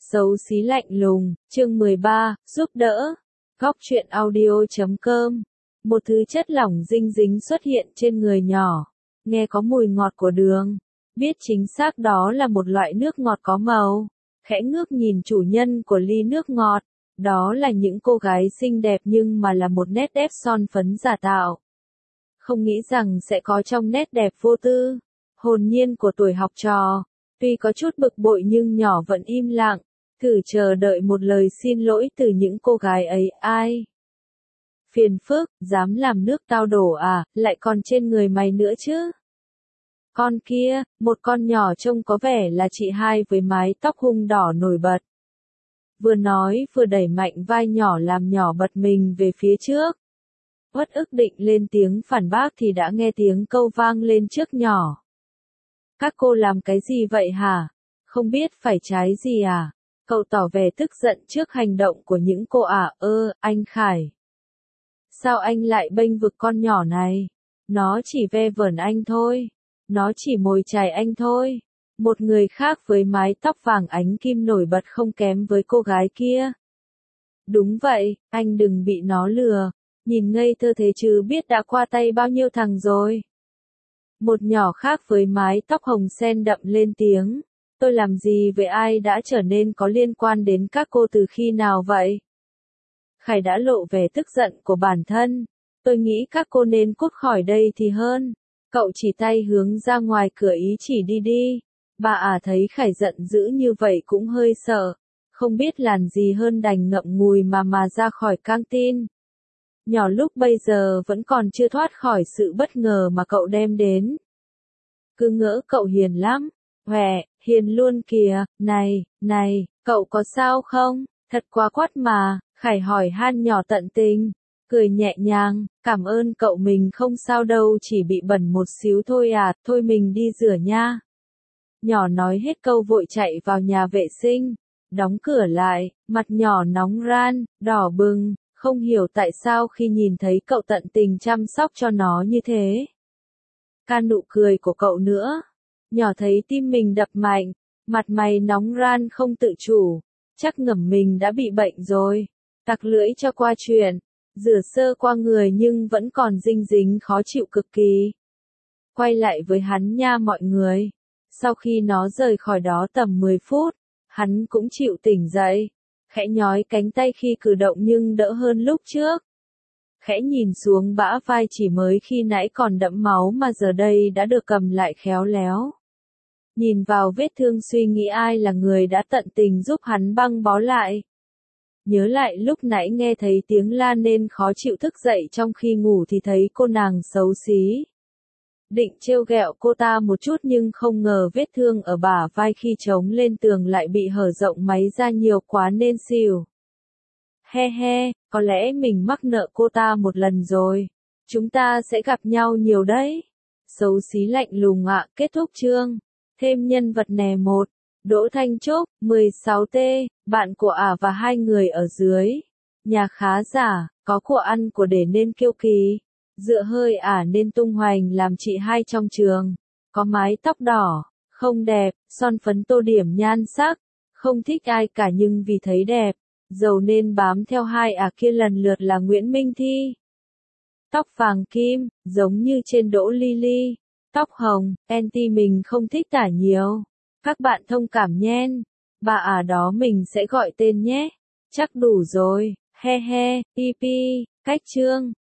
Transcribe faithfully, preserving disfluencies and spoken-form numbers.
Xấu xí lạnh lùng, chương mười ba, giúp đỡ. Góc truyện audio chấm com. Một thứ chất lỏng dinh dính xuất hiện trên người nhỏ, nghe có mùi ngọt của đường, biết chính xác đó là một loại nước ngọt có màu. Khẽ ngước nhìn chủ nhân của ly nước ngọt, đó là những cô gái xinh đẹp nhưng mà là một nét đẹp son phấn giả tạo. Không nghĩ rằng sẽ có trong nét đẹp vô tư, hồn nhiên của tuổi học trò. Tuy có chút bực bội nhưng nhỏ vẫn im lặng, thử chờ đợi một lời xin lỗi từ những cô gái ấy. Ai? Phiền phức, dám làm nước tao đổ à, lại còn trên người mày nữa chứ? Con kia, một con nhỏ trông có vẻ là chị hai với mái tóc hung đỏ nổi bật. Vừa nói vừa đẩy mạnh vai nhỏ làm nhỏ bật mình về phía trước. Uất ức định lên tiếng phản bác thì đã nghe tiếng câu vang lên trước nhỏ. Các cô làm cái gì vậy hả? Không biết phải trái gì à? Cậu tỏ vẻ tức giận trước hành động của những cô à. Ơ, anh Khải. Sao anh lại bênh vực con nhỏ này? Nó chỉ ve vẩn anh thôi. Nó chỉ mồi chài anh thôi. Một người khác với mái tóc vàng ánh kim nổi bật không kém với cô gái kia. Đúng vậy, anh đừng bị nó lừa. Nhìn ngây thơ thế chứ biết đã qua tay bao nhiêu thằng rồi. Một nhỏ khác với mái tóc hồng sen đậm lên tiếng. Tôi làm gì với ai đã trở nên có liên quan đến các cô từ khi nào vậy? Khải đã lộ vẻ tức giận của bản thân. Tôi nghĩ các cô nên cút khỏi đây thì hơn. Cậu chỉ tay hướng ra ngoài cửa ý chỉ đi đi. Bà à thấy Khải giận dữ như vậy cũng hơi sợ. Không biết làm gì hơn đành ngậm ngùi mà mà ra khỏi căng tin. Nhỏ lúc bây giờ vẫn còn chưa thoát khỏi sự bất ngờ mà cậu đem đến. Cứ ngỡ cậu hiền lắm. Hòe, hiền luôn kìa, này, này, cậu có sao không? Thật quá quắt mà, Khải hỏi han nhỏ tận tình, cười nhẹ nhàng, cảm ơn cậu mình không sao đâu chỉ bị bẩn một xíu thôi à, thôi mình đi rửa nha. Nhỏ nói hết câu vội chạy vào nhà vệ sinh, đóng cửa lại, mặt nhỏ nóng ran, đỏ bừng, không hiểu tại sao khi nhìn thấy cậu tận tình chăm sóc cho nó như thế. Ca nụ cười của cậu nữa. Nhỏ thấy tim mình đập mạnh, mặt mày nóng ran không tự chủ, chắc ngẩm mình đã bị bệnh rồi. Tặc lưỡi cho qua chuyện, rửa sơ qua người nhưng vẫn còn dinh dính khó chịu cực kỳ. Quay lại với hắn nha mọi người. Sau khi nó rời khỏi đó tầm mười phút, hắn cũng chịu tỉnh dậy. Khẽ nhói cánh tay khi cử động nhưng đỡ hơn lúc trước. Khẽ nhìn xuống bã vai chỉ mới khi nãy còn đẫm máu mà giờ đây đã được cầm lại khéo léo. Nhìn vào vết thương suy nghĩ ai là người đã tận tình giúp hắn băng bó lại. Nhớ lại lúc nãy nghe thấy tiếng la nên khó chịu thức dậy trong khi ngủ thì thấy cô nàng xấu xí. Định trêu ghẹo cô ta một chút nhưng không ngờ vết thương ở bả vai khi chống lên tường lại bị hở rộng máy ra nhiều quá nên xỉu. He he, có lẽ mình mắc nợ cô ta một lần rồi. Chúng ta sẽ gặp nhau nhiều đấy. Xấu xí lạnh lùng ạ. Kết thúc chương. Thêm nhân vật nè một. Đỗ Thanh Trúc, mười sáu T, bạn của ả và hai người ở dưới. Nhà khá giả, có của ăn của để nên kiêu kỳ. Dựa hơi ả nên tung hoành làm chị hai trong trường. Có mái tóc đỏ, không đẹp, son phấn tô điểm nhan sắc. Không thích ai cả nhưng vì thấy đẹp, giàu nên bám theo hai ả kia lần lượt là Nguyễn Minh Thi. Tóc vàng kim, giống như trên Đỗ Lily. Tóc hồng, anti mình không thích tả nhiều. Các bạn thông cảm nhen. Bà ả đó mình sẽ gọi tên nhé. Chắc đủ rồi, he he, ep, cách chương.